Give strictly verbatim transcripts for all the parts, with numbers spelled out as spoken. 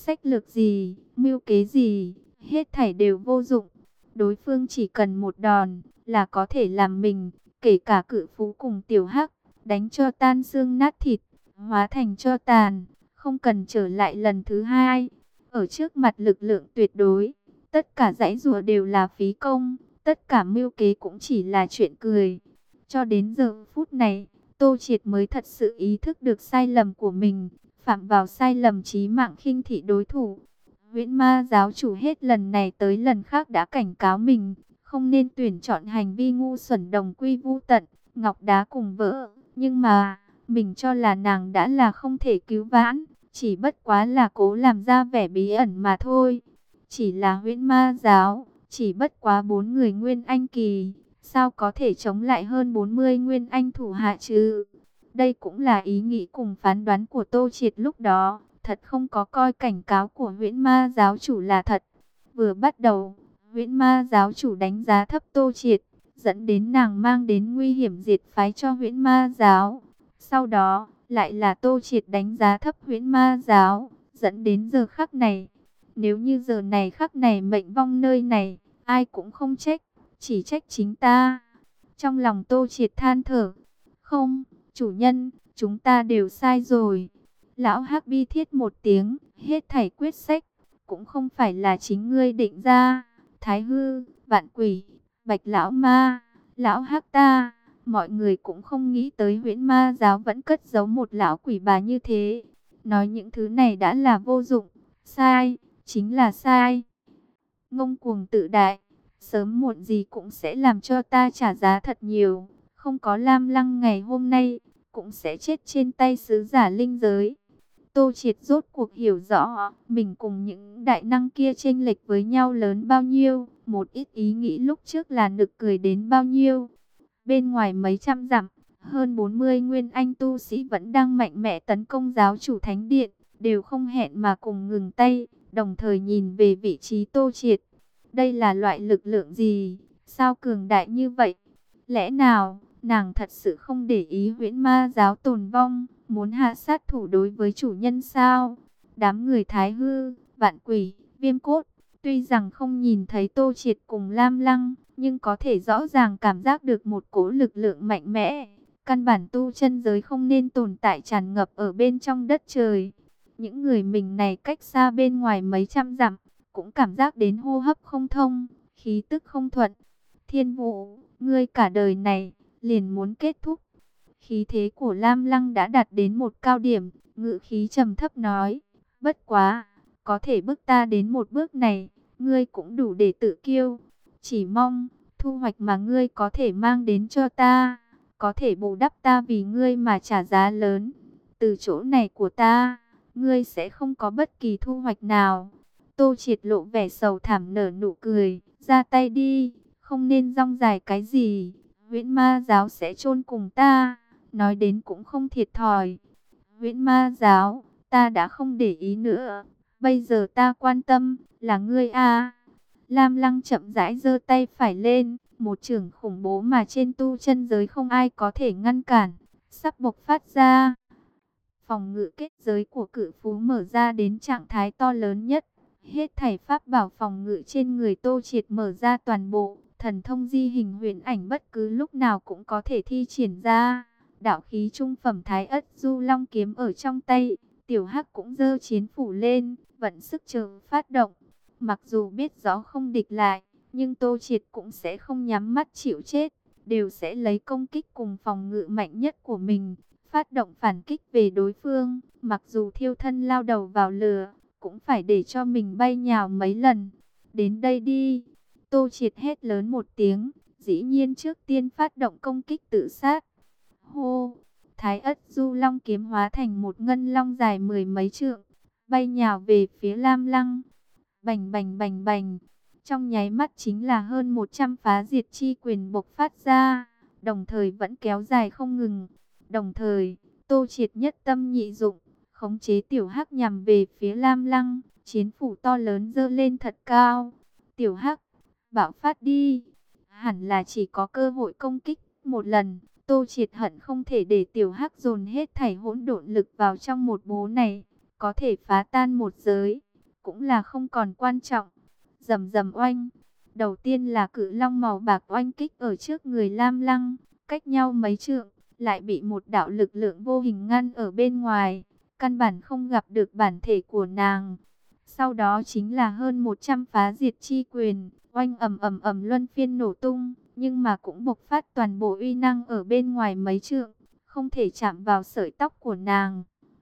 sách lược gì, mưu kế gì, hết thảy đều vô dụng. Đối phương chỉ cần một đòn là có thể làm mình, kể cả Cự Phú cùng Tiểu Hắc, đánh cho tan xương nát thịt, hóa thành tro tàn, không cần trở lại lần thứ hai. Ở trước mặt lực lượng tuyệt đối, tất cả giãy giụa đều là phí công, tất cả mưu kế cũng chỉ là chuyện cười. Cho đến giờ phút này, Tô Triệt mới thật sự ý thức được sai lầm của mình, phạm vào sai lầm chí mạng khinh thị đối thủ. Huyễn Ma giáo chủ hết lần này tới lần khác đã cảnh cáo mình, không nên tuyển chọn hành vi ngu xuẩn đồng quy vu tận, ngọc đá cùng vỡ. Nhưng mà, mình cho là nàng đã là không thể cứu vãn, chỉ bất quá là cố làm ra vẻ bí ẩn mà thôi. Chỉ là Huyễn Ma giáo, chỉ bất quá bốn người Nguyên Anh kỳ, sao có thể chống lại hơn bốn mươi Nguyên Anh thủ hạ chứ? Đây cũng là ý nghĩ cùng phán đoán của Tô Triệt lúc đó, thật không có coi cảnh cáo của Huyễn Ma giáo chủ là thật. Vừa bắt đầu, Huyễn Ma giáo chủ đánh giá thấp Tô Triệt, dẫn đến nàng mang đến nguy hiểm diệt phái cho Huyễn Ma giáo. Sau đó, lại là Tô Triệt đánh giá thấp Huyễn Ma giáo, dẫn đến giờ khắc này. Nếu như giờ này khắc này mệnh vong nơi này, ai cũng không trách, chỉ trách chính ta. Trong lòng Tô Triệt than thở, không, chủ nhân, chúng ta đều sai rồi. Lão Hắc bi thiết một tiếng, hết thảy quyết sách, cũng không phải là chính ngươi định ra. Thái Hư, Vạn Quỷ, Bạch Lão Ma, Lão Hắc ta, mọi người cũng không nghĩ tới Huyễn Ma giáo vẫn cất giấu một lão quỷ bà như thế. Nói những thứ này đã là vô dụng, sai, chính là sai. Ngông cuồng tự đại, sớm muộn gì cũng sẽ làm cho ta trả giá thật nhiều. Không có Lam Lăng ngày hôm nay, cũng sẽ chết trên tay sứ giả linh giới. Tô Triệt rốt cuộc hiểu rõ, mình cùng những đại năng kia chênh lệch với nhau lớn bao nhiêu, một ít ý nghĩ lúc trước là nực cười đến bao nhiêu. Bên ngoài mấy trăm dặm, hơn bốn mươi Nguyên Anh tu sĩ vẫn đang mạnh mẽ tấn công giáo chủ thánh điện, đều không hẹn mà cùng ngừng tay, đồng thời nhìn về vị trí Tô Triệt. Đây là loại lực lượng gì? Sao cường đại như vậy? Lẽ nào, nàng thật sự không để ý Huyễn Ma giáo tồn vong, muốn hạ sát thủ đối với chủ nhân sao? Đám người Thái Hư, Vạn Quỷ, Viêm Cốt, tuy rằng không nhìn thấy Tô Triệt cùng Lam Lăng, nhưng có thể rõ ràng cảm giác được một cỗ lực lượng mạnh mẽ. Căn bản tu chân giới không nên tồn tại tràn ngập ở bên trong đất trời. Những người mình này cách xa bên ngoài mấy trăm dặm, cũng cảm giác đến hô hấp không thông, khí tức không thuận. Thiên Vũ, ngươi cả đời này, liền muốn kết thúc. Khí thế của Lam Lăng đã đạt đến một cao điểm, ngự khí trầm thấp nói, bất quá, có thể bước ta đến một bước này, ngươi cũng đủ để tự kiêu. Chỉ mong, thu hoạch mà ngươi có thể mang đến cho ta, có thể bù đắp ta vì ngươi mà trả giá lớn. Từ chỗ này của ta, ngươi sẽ không có bất kỳ thu hoạch nào. Tô Triệt lộ vẻ sầu thảm nở nụ cười, ra tay đi, không nên rong dài cái gì. Huyễn Ma giáo sẽ chôn cùng ta, nói đến cũng không thiệt thòi. Huyễn Ma giáo, ta đã không để ý nữa, bây giờ ta quan tâm là ngươi a. Lam Lăng chậm rãi giơ tay phải lên, một chưởng khủng bố mà trên tu chân giới không ai có thể ngăn cản, sắp bộc phát ra. Phòng ngự kết giới của Cự Phú mở ra đến trạng thái to lớn nhất. Hết thảy pháp bảo phòng ngự trên người Tô Triệt mở ra toàn bộ, thần thông di hình huyền ảnh bất cứ lúc nào cũng có thể thi triển ra. Đạo khí trung phẩm Thái Ất Du Long kiếm ở trong tay, Tiểu Hắc cũng giơ chiến phủ lên, vận sức chờ phát động. Mặc dù biết rõ không địch lại, nhưng Tô Triệt cũng sẽ không nhắm mắt chịu chết, đều sẽ lấy công kích cùng phòng ngự mạnh nhất của mình, phát động phản kích về đối phương. Mặc dù thiêu thân lao đầu vào lửa, cũng phải để cho mình bay nhào mấy lần. Đến đây đi. Tô Triệt hét lớn một tiếng, dĩ nhiên trước tiên phát động công kích tự sát. Hô! Thái Ất Du Long kiếm hóa thành một ngân long dài mười mấy trượng, bay nhào về phía Lam Lăng. Bành bành bành bành. Trong nháy mắt chính là hơn một trăm phá diệt chi quyền bộc phát ra, đồng thời vẫn kéo dài không ngừng. Đồng thời, Tô Triệt nhất tâm nhị dụng, khống chế Tiểu Hắc nhằm về phía Lam Lăng, chiến phủ to lớn giơ lên thật cao. Tiểu Hắc, bạo phát đi. Hẳn là chỉ có cơ hội công kích một lần. Tô Triệt hận không thể để Tiểu Hắc dồn hết thảy hỗn độn lực vào trong một búa này, có thể phá tan một giới. cũng là không còn quan trọng. Rầm rầm oanh, đầu tiên là cự long màu bạc oanh kích ở trước người Lam Lăng, cách nhau mấy trượng, lại bị một đạo lực lượng vô hình ngăn ở bên ngoài, căn bản không gặp được bản thể của nàng. Sau đó chính là hơn một trăm phá diệt chi quyền, oanh ầm ầm ầm luân phiên nổ tung, nhưng mà cũng bộc phát toàn bộ uy năng ở bên ngoài mấy trượng, không thể chạm vào sợi tóc của nàng.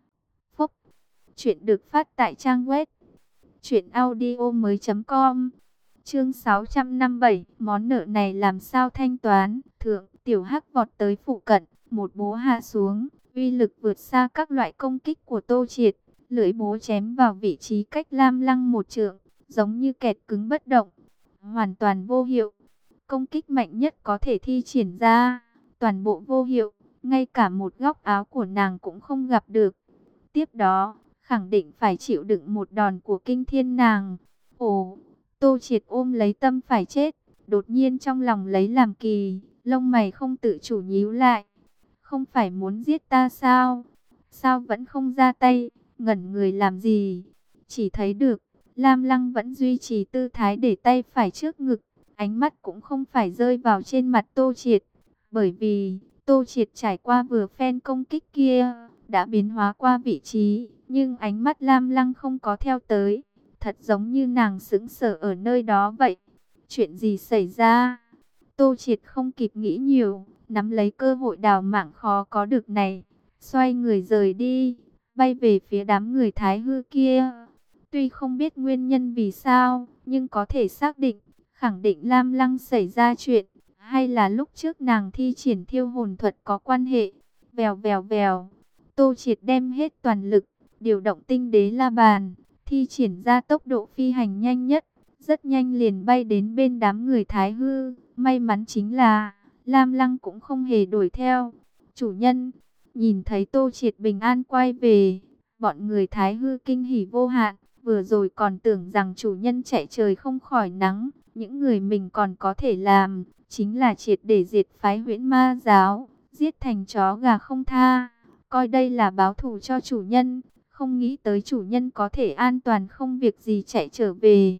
Phốc. Chuyện được phát tại trang web truyện audio mới chấm com. Chương sáu trăm năm mươi bảy, món nợ này làm sao thanh toán? Thượng, Tiểu Hắc vọt tới phụ cận, một búa hạ xuống, uy lực vượt xa các loại công kích của Tô Triệt, lưỡi búa chém vào vị trí cách Lam Lăng một trượng, giống như kẹt cứng bất động, hoàn toàn vô hiệu. Công kích mạnh nhất có thể thi triển ra, toàn bộ vô hiệu, ngay cả một góc áo của nàng cũng không gặp được. Tiếp đó, khẳng định phải chịu đựng một đòn của kinh thiên nàng. Ồ, Tô Triệt ôm lấy tâm phải chết, đột nhiên trong lòng lấy làm kỳ, lông mày không tự chủ nhíu lại. Không phải muốn giết ta sao? Sao vẫn không ra tay, ngẩn người làm gì? Chỉ thấy được, Lam Lăng vẫn duy trì tư thái để tay phải trước ngực, ánh mắt cũng không phải rơi vào trên mặt Tô Triệt, bởi vì Tô Triệt trải qua vừa phen công kích kia, đã biến hóa qua vị trí, nhưng ánh mắt Lam Lăng không có theo tới, thật giống như nàng sững sờ ở nơi đó vậy. Chuyện gì xảy ra? Tô Triệt không kịp nghĩ nhiều, nắm lấy cơ hội đào mạng khó có được này, xoay người rời đi, bay về phía đám người Thái Hư kia. Tuy không biết nguyên nhân vì sao, nhưng có thể xác định, khẳng định Lam Lăng xảy ra chuyện, hay là lúc trước nàng thi triển thiêu hồn thuật có quan hệ. Vèo vèo vèo, Tô Triệt đem hết toàn lực, điều động tinh đế la bàn, thi triển ra tốc độ phi hành nhanh nhất, rất nhanh liền bay đến bên đám người Thái Hư. May mắn chính là, Lam Lăng cũng không hề đuổi theo. Chủ nhân, nhìn thấy Tô Triệt bình an quay về, bọn người Thái Hư kinh hỉ vô hạn, vừa rồi còn tưởng rằng chủ nhân chạy trời không khỏi nắng, những người mình còn có thể làm, chính là triệt để diệt phái Huyễn Ma giáo, giết thành chó gà không tha, coi đây là báo thù cho chủ nhân, không nghĩ tới chủ nhân có thể an toàn không việc gì chạy trở về.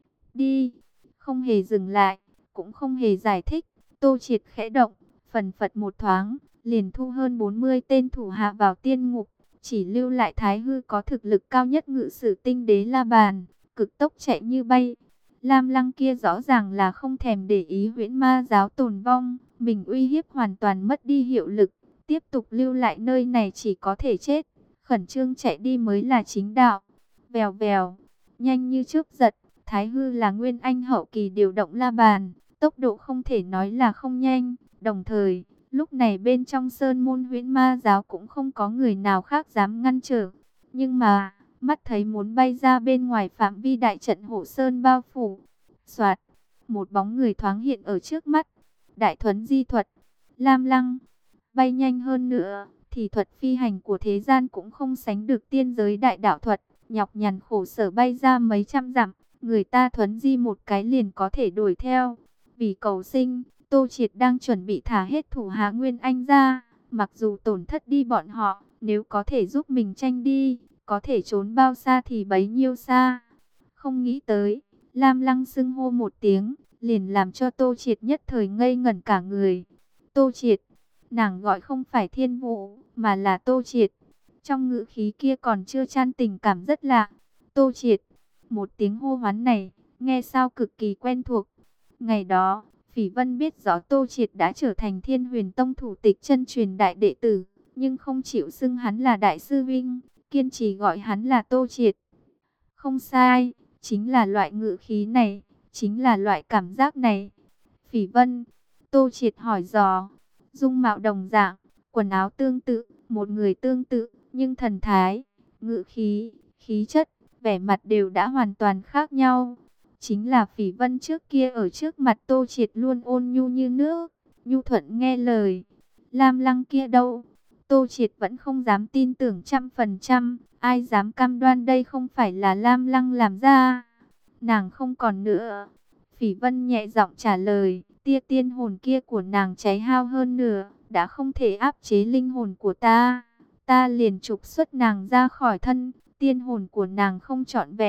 Đi, không hề dừng lại, cũng không hề giải thích, Tô Triệt khẽ động, phần phật một thoáng, liền thu hơn bốn mươi tên thủ hạ vào tiên ngục, chỉ lưu lại Thái Hư có thực lực cao nhất ngự sử tinh đế la bàn, cực tốc chạy như bay. Lam Lăng kia rõ ràng là không thèm để ý Huyễn Ma giáo tồn vong, mình uy hiếp hoàn toàn mất đi hiệu lực, tiếp tục lưu lại nơi này chỉ có thể chết, khẩn trương chạy đi mới là chính đạo. Vèo vèo, nhanh như chớp giật, Thái Hư là nguyên anh hậu kỳ điều động la bàn, tốc độ không thể nói là không nhanh, đồng thời, lúc này bên trong sơn môn Huyễn Ma giáo cũng không có người nào khác dám ngăn trở, nhưng mà mắt thấy muốn bay ra bên ngoài phạm vi đại trận hộ sơn bao phủ. Soạt, một bóng người thoáng hiện ở trước mắt. Đại thuấn di thuật, Lam Lăng, bay nhanh hơn nữa, thì thuật phi hành của thế gian cũng không sánh được tiên giới đại đạo thuật. Nhọc nhằn khổ sở bay ra mấy trăm dặm, người ta thuấn di một cái liền có thể đuổi theo. Vì cầu sinh, Tô Triệt đang chuẩn bị thả hết thủ hạ Nguyên Anh ra, mặc dù tổn thất đi bọn họ, nếu có thể giúp mình tranh đi, có thể trốn bao xa thì bấy nhiêu xa. Không nghĩ tới, Lam Lăng xưng hô một tiếng, liền làm cho Tô Triệt nhất thời ngây ngẩn cả người. Tô Triệt, nàng gọi không phải Thiên Vũ, mà là Tô Triệt. Trong ngữ khí kia còn chưa chan tình cảm rất lạ. Tô Triệt, một tiếng hô hoán này, nghe sao cực kỳ quen thuộc. Ngày đó, Phỉ Vân biết rõ Tô Triệt đã trở thành Thiên Huyền Tông thủ tịch chân truyền đại đệ tử, nhưng không chịu xưng hắn là đại sư vinh, kiên trì gọi hắn là Tô Triệt. Không sai, chính là loại ngữ khí này, chính là loại cảm giác này. Phỉ Vân, Tô Triệt hỏi dò, dung mạo đồng dạng, quần áo tương tự, một người tương tự, nhưng thần thái, ngữ khí, khí chất, vẻ mặt đều đã hoàn toàn khác nhau. Chính là Phỉ Vân trước kia ở trước mặt Tô Triệt luôn ôn nhu như nước, nhu thuận nghe lời. Lam Lăng kia đâu? Tô Triệt vẫn không dám tin tưởng trăm phần trăm, ai dám cam đoan đây không phải là Lam Lăng làm ra. Nàng không còn nữa. Phỉ Vân nhẹ giọng trả lời, tia tiên hồn kia của nàng cháy hao hơn nửa, đã không thể áp chế linh hồn của ta. Ta liền trục xuất nàng ra khỏi thân, tiên hồn của nàng không trọn vẹn,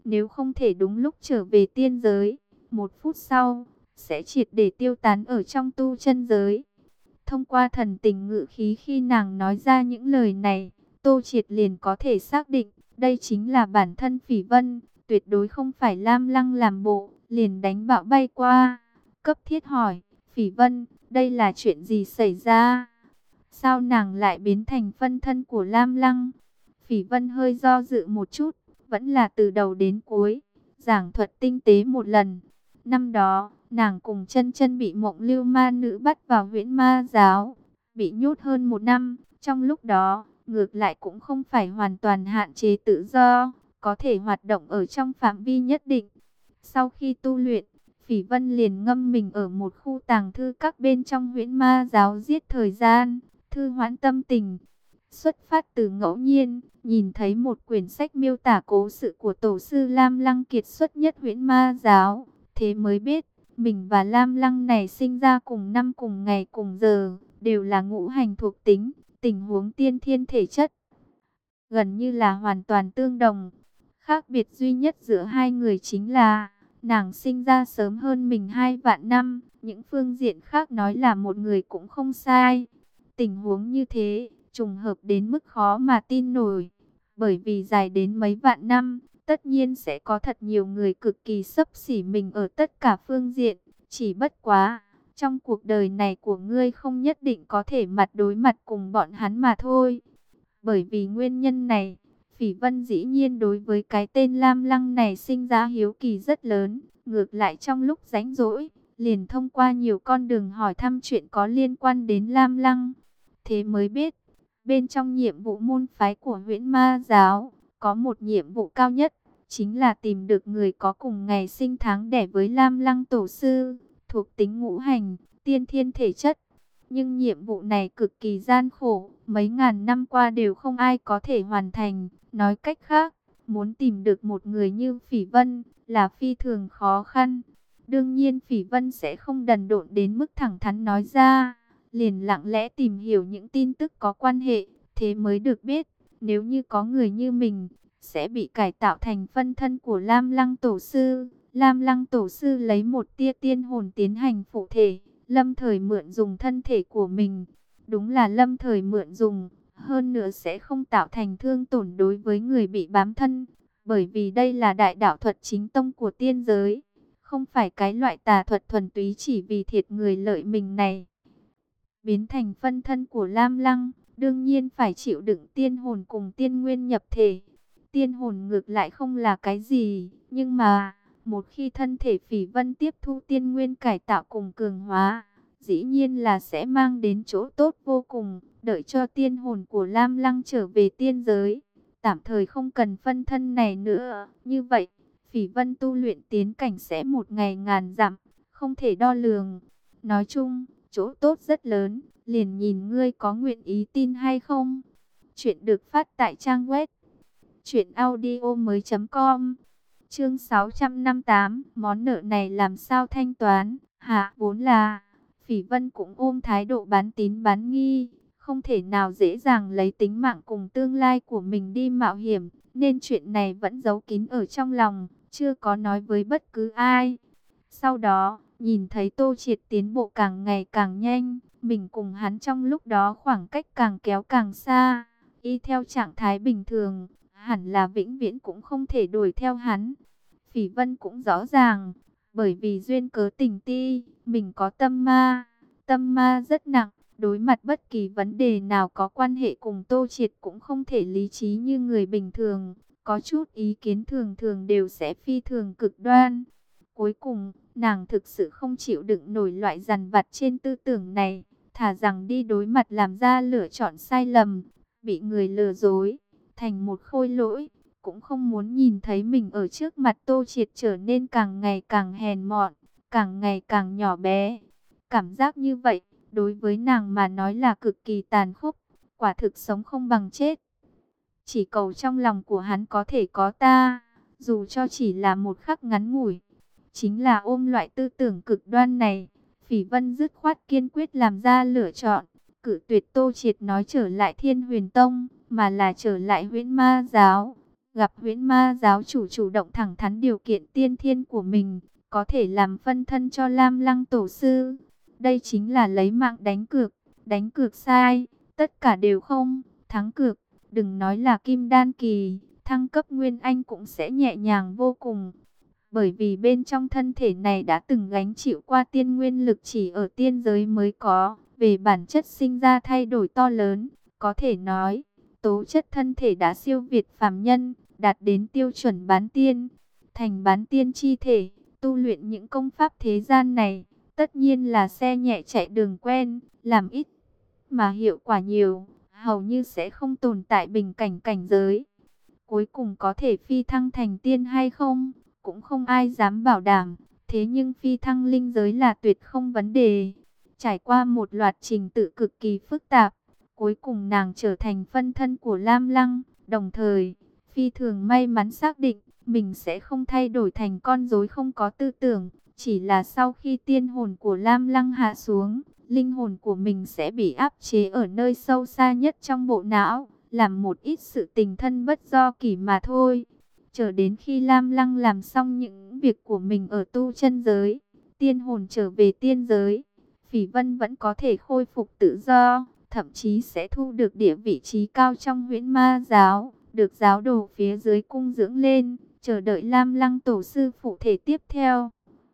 nếu không thể đúng lúc trở về tiên giới, một phút sau, sẽ triệt để tiêu tán ở trong tu chân giới. Thông qua thần tình ngự khí khi nàng nói ra những lời này, Tô Triệt liền có thể xác định, đây chính là bản thân Phỉ Vân, tuyệt đối không phải Lam Lăng làm bộ, liền đánh bạo bay qua. Cấp thiết hỏi, Phỉ Vân, đây là chuyện gì xảy ra? Sao nàng lại biến thành phân thân của Lam Lăng? Phỉ Vân hơi do dự một chút, vẫn là từ đầu đến cuối, giảng thuật tinh tế một lần. Năm đó, nàng cùng Chân Chân bị Mộng Lưu Ma Nữ bắt vào Huyễn Ma giáo, bị nhốt hơn một năm. Trong lúc đó, ngược lại cũng không phải hoàn toàn hạn chế tự do, có thể hoạt động ở trong phạm vi nhất định. Sau khi tu luyện, Phỉ Vân liền ngâm mình ở một khu tàng thư các bên trong Huyễn Ma giáo giết thời gian, thư hoãn tâm tình. Xuất phát từ ngẫu nhiên, nhìn thấy một quyển sách miêu tả cố sự của tổ sư Lam Lăng kiệt xuất nhất Huyễn Ma giáo, thế mới biết, mình và Lam Lăng này sinh ra cùng năm cùng ngày cùng giờ, đều là ngũ hành thuộc tính, tình huống tiên thiên thể chất gần như là hoàn toàn tương đồng. Khác biệt duy nhất giữa hai người chính là, nàng sinh ra sớm hơn mình hai vạn năm, những phương diện khác nói là một người cũng không sai. Tình huống như thế, trùng hợp đến mức khó mà tin nổi, bởi vì dài đến mấy vạn năm, tất nhiên sẽ có thật nhiều người cực kỳ xấp xỉ mình ở tất cả phương diện, chỉ bất quá, trong cuộc đời này của ngươi không nhất định có thể mặt đối mặt cùng bọn hắn mà thôi. Bởi vì nguyên nhân này, Phỉ Vân dĩ nhiên đối với cái tên Lam Lăng này sinh ra hiếu kỳ rất lớn, ngược lại trong lúc rảnh rỗi, liền thông qua nhiều con đường hỏi thăm chuyện có liên quan đến Lam Lăng. Thế mới biết, bên trong nhiệm vụ môn phái của Huyễn Ma giáo, có một nhiệm vụ cao nhất, chính là tìm được người có cùng ngày sinh tháng đẻ với Lam Lăng tổ sư, thuộc tính ngũ hành, tiên thiên thể chất. Nhưng nhiệm vụ này cực kỳ gian khổ, mấy ngàn năm qua đều không ai có thể hoàn thành. Nói cách khác, muốn tìm được một người như Phỉ Vân là phi thường khó khăn. Đương nhiên Phỉ Vân sẽ không đần độn đến mức thẳng thắn nói ra, liền lặng lẽ tìm hiểu những tin tức có quan hệ, thế mới được biết, nếu như có người như mình, sẽ bị cải tạo thành phân thân của Lam Lăng tổ sư. Lam Lăng tổ sư lấy một tia tiên hồn tiến hành phụ thể, lâm thời mượn dùng thân thể của mình. Đúng là lâm thời mượn dùng, hơn nữa sẽ không tạo thành thương tổn đối với người bị bám thân, bởi vì đây là đại đạo thuật chính tông của tiên giới, không phải cái loại tà thuật thuần túy chỉ vì thiệt người lợi mình này. Biến thành phân thân của Lam Lăng, đương nhiên phải chịu đựng tiên hồn cùng tiên nguyên nhập thể. Tiên hồn ngược lại không là cái gì, nhưng mà một khi thân thể Phỉ Vân tiếp thu tiên nguyên cải tạo cùng cường hóa, dĩ nhiên là sẽ mang đến chỗ tốt vô cùng. Đợi cho tiên hồn của Lam Lăng trở về tiên giới, tạm thời không cần phân thân này nữa. Như vậy, Phỉ Vân tu luyện tiến cảnh sẽ một ngày ngàn dặm, không thể đo lường. Nói chung, chỗ tốt rất lớn, liền nhìn ngươi có nguyện ý tin hay không. Chuyện được phát tại trang web truyện audio mới chấm com. Chương sáu trăm năm mươi tám, món nợ này làm sao thanh toán? Hạ, vốn là Phỉ Vân cũng ôm thái độ bán tín bán nghi, không thể nào dễ dàng lấy tính mạng cùng tương lai của mình đi mạo hiểm, nên chuyện này vẫn giấu kín ở trong lòng, chưa có nói với bất cứ ai. Sau đó, nhìn thấy Tô Triệt tiến bộ càng ngày càng nhanh, mình cùng hắn trong lúc đó khoảng cách càng kéo càng xa, y theo trạng thái bình thường, hẳn là vĩnh viễn cũng không thể đuổi theo hắn. Phỉ Vân cũng rõ ràng, bởi vì duyên cớ tình ti, mình có tâm ma, tâm ma rất nặng, đối mặt bất kỳ vấn đề nào có quan hệ cùng Tô Triệt cũng không thể lý trí như người bình thường, có chút ý kiến thường thường đều sẽ phi thường cực đoan. Cuối cùng, nàng thực sự không chịu đựng nổi loại dằn vặt trên tư tưởng này, thà rằng đi đối mặt làm ra lựa chọn sai lầm, bị người lừa dối, thành một khôi lỗi, cũng không muốn nhìn thấy mình ở trước mặt Tô Triệt trở nên càng ngày càng hèn mọn, càng ngày càng nhỏ bé. Cảm giác như vậy, đối với nàng mà nói là cực kỳ tàn khốc, quả thực sống không bằng chết. Chỉ cầu trong lòng của hắn có thể có ta, dù cho chỉ là một khắc ngắn ngủi. Chính là ôm loại tư tưởng cực đoan này, Phỉ Vân dứt khoát kiên quyết làm ra lựa chọn, cự tuyệt Tô Triệt nói trở lại Thiên Huyền Tông, mà là trở lại Huyễn Ma giáo. gặp huyễn ma giáo chủ chủ động thẳng thắn điều kiện tiên thiên của mình, có thể làm phân thân cho Lam Lăng tổ sư. Đây chính là lấy mạng đánh cược, đánh cược sai, tất cả đều không, thắng cược, đừng nói là kim đan kỳ, thăng cấp nguyên anh cũng sẽ nhẹ nhàng vô cùng. Bởi vì bên trong thân thể này đã từng gánh chịu qua tiên nguyên lực chỉ ở tiên giới mới có, về bản chất sinh ra thay đổi to lớn, có thể nói, tố chất thân thể đã siêu việt phàm nhân, đạt đến tiêu chuẩn bán tiên, thành bán tiên chi thể, tu luyện những công pháp thế gian này, tất nhiên là xe nhẹ chạy đường quen, làm ít mà hiệu quả nhiều, hầu như sẽ không tồn tại bình cảnh cảnh giới. Cuối cùng có thể phi thăng thành tiên hay không, cũng không ai dám bảo đảm, thế nhưng phi thăng linh giới là tuyệt không vấn đề. Trải qua một loạt trình tự cực kỳ phức tạp, cuối cùng nàng trở thành phân thân của Lam Lăng, đồng thời, phi thường may mắn xác định, mình sẽ không thay đổi thành con rối không có tư tưởng, chỉ là sau khi tiên hồn của Lam Lăng hạ xuống, linh hồn của mình sẽ bị áp chế ở nơi sâu xa nhất trong bộ não, làm một ít sự tình thân bất do kỷ mà thôi. Chờ đến khi Lam Lăng làm xong những việc của mình ở tu chân giới, tiên hồn trở về tiên giới, Phỉ Vân vẫn có thể khôi phục tự do, thậm chí sẽ thu được địa vị trí cao trong huyễn ma giáo, được giáo đồ phía dưới cung dưỡng lên, chờ đợi Lam Lăng tổ sư phụ thể tiếp theo.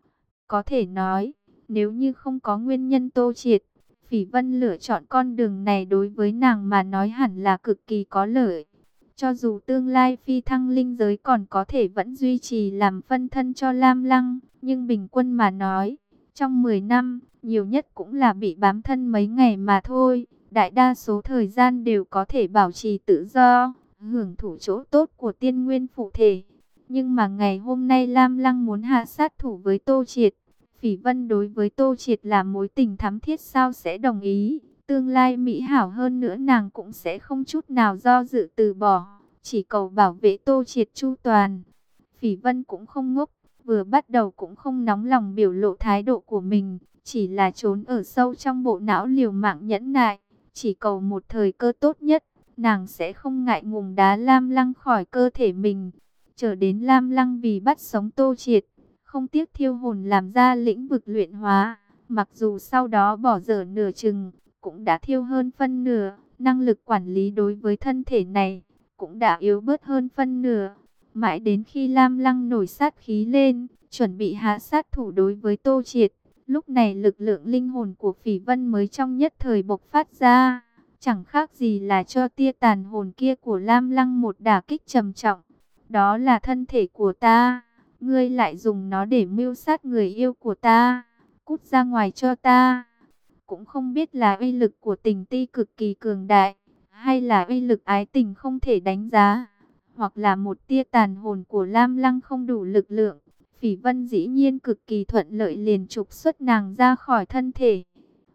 Có thể nói, nếu như không có nguyên nhân Tô Triệt, Phỉ Vân lựa chọn con đường này đối với nàng mà nói hẳn là cực kỳ có lợi. Cho dù tương lai phi thăng linh giới còn có thể vẫn duy trì làm phân thân cho Lam Lăng, nhưng bình quân mà nói, trong mười năm, nhiều nhất cũng là bị bám thân mấy ngày mà thôi. Đại đa số thời gian đều có thể bảo trì tự do, hưởng thụ chỗ tốt của tiên nguyên phụ thể. Nhưng mà ngày hôm nay Lam Lăng muốn hạ sát thủ với Tô Triệt. Phỉ Vân đối với Tô Triệt là mối tình thắm thiết sao sẽ đồng ý. Tương lai mỹ hảo hơn nữa nàng cũng sẽ không chút nào do dự từ bỏ. Chỉ cầu bảo vệ Tô Triệt chu toàn. Phỉ Vân cũng không ngốc. Vừa bắt đầu cũng không nóng lòng biểu lộ thái độ của mình. Chỉ là trốn ở sâu trong bộ não liều mạng nhẫn nại. Chỉ cầu một thời cơ tốt nhất. Nàng sẽ không ngại ngùng đá Lam Lăng khỏi cơ thể mình. Chờ đến Lam Lăng vì bắt sống Tô Triệt, không tiếc thiêu hồn làm ra lĩnh vực luyện hóa. Mặc dù sau đó bỏ dở nửa chừng, cũng đã thiêu hơn phân nửa. Năng lực quản lý đối với thân thể này, cũng đã yếu bớt hơn phân nửa. Mãi đến khi Lam Lăng nổi sát khí lên, chuẩn bị hạ sát thủ đối với Tô Triệt. Lúc này lực lượng linh hồn của Phỉ Vân mới trong nhất thời bộc phát ra. Chẳng khác gì là cho tia tàn hồn kia của Lam Lăng một đả kích trầm trọng. Đó là thân thể của ta, ngươi lại dùng nó để mưu sát người yêu của ta, cút ra ngoài cho ta. Cũng không biết là uy lực của tình ti cực kỳ cường đại, hay là uy lực ái tình không thể đánh giá, hoặc là một tia tàn hồn của Lam Lăng không đủ lực lượng. Phỉ Vân dĩ nhiên cực kỳ thuận lợi liền trục xuất nàng ra khỏi thân thể.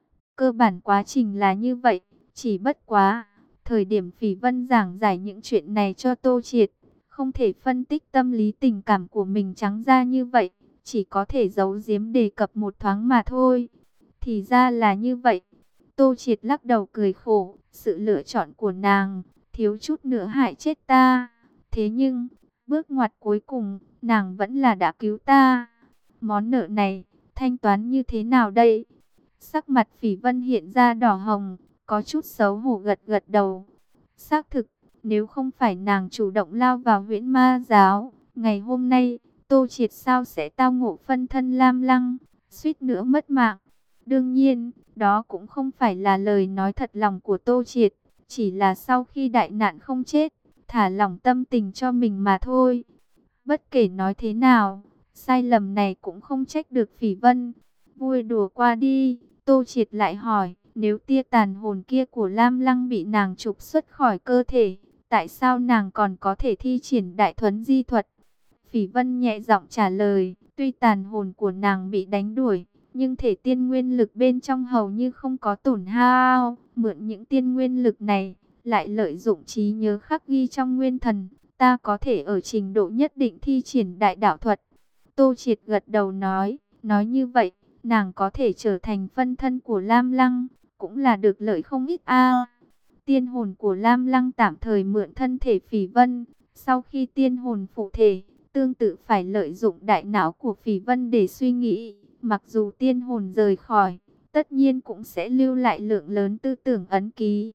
Cơ bản quá trình là như vậy, chỉ bất quá, thời điểm Phỉ Vân giảng giải những chuyện này cho Tô Triệt, không thể phân tích tâm lý tình cảm của mình trắng ra như vậy, chỉ có thể giấu giếm đề cập một thoáng mà thôi. Thì ra là như vậy. Tô Triệt lắc đầu cười khổ, sự lựa chọn của nàng, thiếu chút nữa hại chết ta. Thế nhưng, bước ngoặt cuối cùng, nàng vẫn là đã cứu ta. Món nợ này, thanh toán như thế nào đây? Sắc mặt Phỉ Vân hiện ra đỏ hồng, có chút xấu hổ gật gật đầu. Xác thực, nếu không phải nàng chủ động lao vào huyễn ma giáo, ngày hôm nay, Tô Triệt sao sẽ tao ngộ phân thân Lam Lăng, suýt nữa mất mạng. Đương nhiên, đó cũng không phải là lời nói thật lòng của Tô Triệt, chỉ là sau khi đại nạn không chết, thả lỏng tâm tình cho mình mà thôi. Bất kể nói thế nào, sai lầm này cũng không trách được Phỉ Vân. Vui đùa qua đi, Tô Triệt lại hỏi, nếu tia tàn hồn kia của Lam Lăng bị nàng trục xuất khỏi cơ thể, tại sao nàng còn có thể thi triển đại thuấn di thuật? Phỉ Vân nhẹ giọng trả lời, tuy tàn hồn của nàng bị đánh đuổi, nhưng thể tiên nguyên lực bên trong hầu như không có tổn hao. Mượn những tiên nguyên lực này, lại lợi dụng trí nhớ khắc ghi trong nguyên thần, ta có thể ở trình độ nhất định thi triển đại đạo thuật. Tô Triệt gật đầu nói, nói như vậy, nàng có thể trở thành phân thân của Lam Lăng, cũng là được lợi không ít a. Tiên hồn của Lam Lăng tạm thời mượn thân thể Phỉ Vân, Sau khi tiên hồn phụ thể, tương tự phải lợi dụng đại não của Phỉ Vân để suy nghĩ. Mặc dù tiên hồn rời khỏi, tất nhiên cũng sẽ lưu lại lượng lớn tư tưởng ấn ký.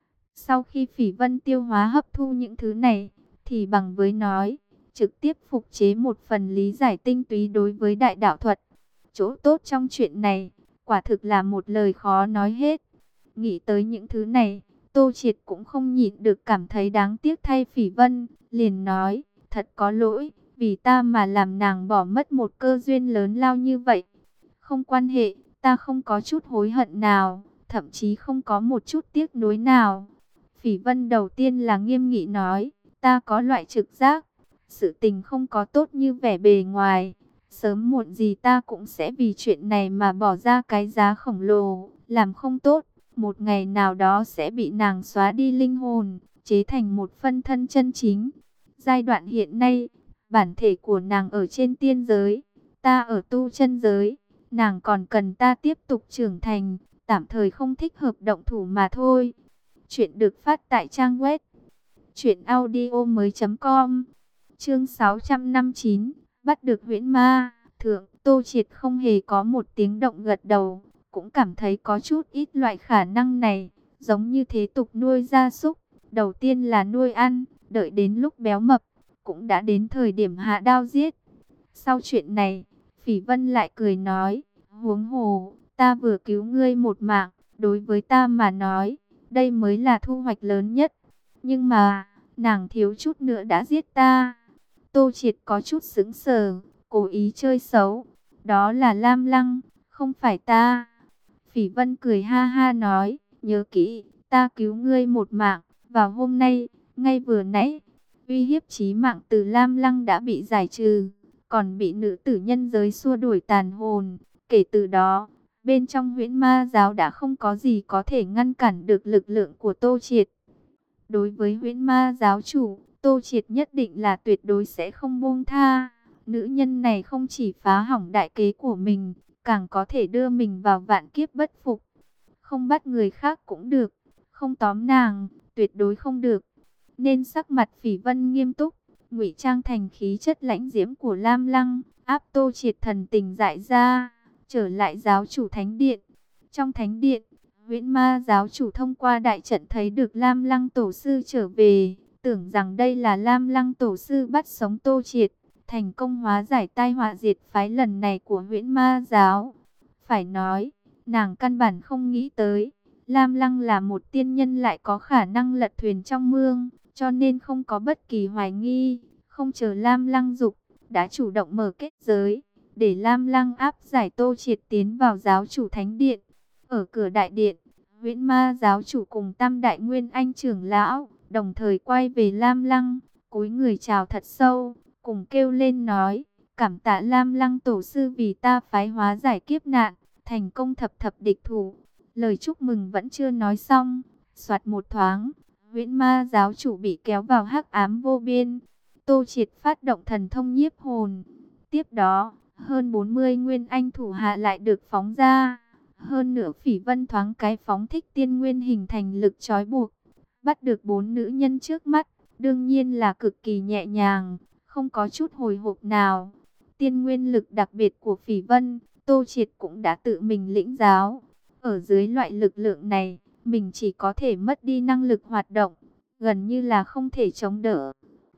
Sau khi Phỉ Vân tiêu hóa hấp thu những thứ này, thì bằng với nói, trực tiếp phục chế một phần lý giải tinh túy đối với đại đạo thuật. Chỗ tốt trong chuyện này, quả thực là một lời khó nói hết. Nghĩ tới những thứ này, Tô Triệt cũng không nhịn được cảm thấy đáng tiếc thay Phỉ Vân, liền nói, thật có lỗi, vì ta mà làm nàng bỏ mất một cơ duyên lớn lao như vậy. Không quan hệ, ta không có chút hối hận nào, thậm chí không có một chút tiếc nuối nào. Phỉ Vân đầu tiên là nghiêm nghị nói, ta có loại trực giác, sự tình không có tốt như vẻ bề ngoài. Sớm muộn gì ta cũng sẽ vì chuyện này mà bỏ ra cái giá khổng lồ, làm không tốt. Một ngày nào đó sẽ bị nàng xóa đi linh hồn, chế thành một phân thân chân chính. Giai đoạn hiện nay, bản thể của nàng ở trên tiên giới, ta ở tu chân giới. Nàng còn cần ta tiếp tục trưởng thành, tạm thời không thích hợp động thủ mà thôi. Chuyện được phát tại trang web truyện audio mới chấm com. Chương sáu trăm năm mươi chín, bắt được huyễn ma. Thượng, Tô Triệt không hề có một tiếng động gật đầu, cũng cảm thấy có chút ít loại khả năng này, giống như thế tục nuôi gia súc, đầu tiên là nuôi ăn, đợi đến lúc béo mập, cũng đã đến thời điểm hạ đao giết. Sau chuyện này, Phỉ Vân lại cười nói, huống hồ, ta vừa cứu ngươi một mạng, đối với ta mà nói, đây mới là thu hoạch lớn nhất. Nhưng mà, nàng thiếu chút nữa đã giết ta. Tô Triệt có chút sững sờ, cố ý chơi xấu. Đó là Lam Lăng, không phải ta. Phỉ Vân cười ha ha nói, nhớ kỹ, ta cứu ngươi một mạng, vào hôm nay, ngay vừa nãy, uy hiếp chí mạng từ Lam Lăng đã bị giải trừ, còn bị nữ tử nhân giới xua đuổi tàn hồn. Kể từ đó, bên trong huyễn ma giáo đã không có gì có thể ngăn cản được lực lượng của Tô Triệt. Đối với huyễn ma giáo chủ, Tô Triệt nhất định là tuyệt đối sẽ không buông tha. Nữ nhân này không chỉ phá hỏng đại kế của mình, càng có thể đưa mình vào vạn kiếp bất phục. Không bắt người khác cũng được, không tóm nàng, tuyệt đối không được. Nên sắc mặt Phỉ Vân nghiêm túc, ngụy trang thành khí chất lãnh diễm của Lam Lăng, áp Tô Triệt thần tình dại ra, trở lại giáo chủ thánh điện. Trong thánh điện, huyễn ma giáo chủ thông qua đại trận thấy được Lam Lăng tổ sư trở về, tưởng rằng đây là Lam Lăng tổ sư bắt sống Tô Triệt, thành công hóa giải tai họa diệt phái lần này của huyễn ma giáo. Phải nói, nàng căn bản không nghĩ tới, Lam Lăng là một tiên nhân lại có khả năng lật thuyền trong mương, cho nên không có bất kỳ hoài nghi. Không chờ Lam Lăng dục, đã chủ động mở kết giới, để Lam Lăng áp giải Tô Triệt tiến vào giáo chủ thánh điện. Ở cửa đại điện, huyễn ma giáo chủ cùng tam đại nguyên anh trưởng lão, đồng thời quay về Lam Lăng, cúi người chào thật sâu, cùng kêu lên nói, cảm tạ Lam Lăng tổ sư vì ta phái hóa giải kiếp nạn, thành công thập thập địch thủ. Lời chúc mừng vẫn chưa nói xong, soạt một thoáng, huyễn ma giáo chủ bị kéo vào hắc ám vô biên. Tô Triệt phát động thần thông nhiếp hồn. Tiếp đó, hơn bốn mươi nguyên anh thủ hạ lại được phóng ra. Hơn nữa Phỉ Vân thoáng cái phóng thích tiên nguyên hình thành lực trói buộc. Bắt được bốn nữ nhân trước mắt, đương nhiên là cực kỳ nhẹ nhàng, không có chút hồi hộp nào. Tiên nguyên lực đặc biệt của Phỉ Vân, Tô Triệt cũng đã tự mình lĩnh giáo. Ở dưới loại lực lượng này, mình chỉ có thể mất đi năng lực hoạt động, gần như là không thể chống đỡ.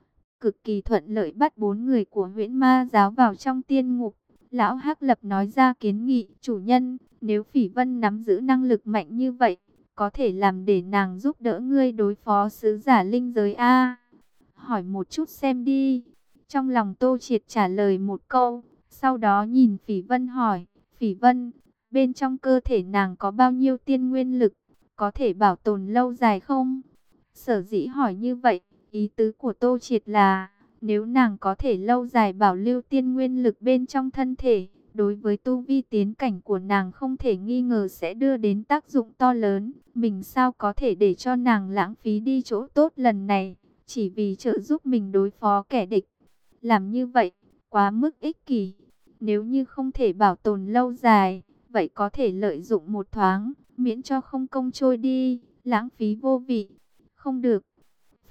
Cực kỳ thuận lợi bắt bốn người của huyễn ma giáo vào trong tiên ngục. Lão Hắc Lập nói ra kiến nghị, chủ nhân, nếu Phỉ Vân nắm giữ năng lực mạnh như vậy, có thể làm để nàng giúp đỡ ngươi đối phó sứ giả linh giới A. Hỏi một chút xem đi. Trong lòng Tô Triệt trả lời một câu, sau đó nhìn Phỉ Vân hỏi, Phỉ Vân, bên trong cơ thể nàng có bao nhiêu tiên nguyên lực, có thể bảo tồn lâu dài không? Sở dĩ hỏi như vậy, ý tứ của Tô Triệt là, nếu nàng có thể lâu dài bảo lưu tiên nguyên lực bên trong thân thể, đối với tu vi tiến cảnh của nàng không thể nghi ngờ sẽ đưa đến tác dụng to lớn. Mình sao có thể để cho nàng lãng phí đi chỗ tốt lần này, chỉ vì trợ giúp mình đối phó kẻ địch. Làm như vậy, quá mức ích kỷ. Nếu như không thể bảo tồn lâu dài, vậy có thể lợi dụng một thoáng, miễn cho không công trôi đi, lãng phí vô vị. Không được.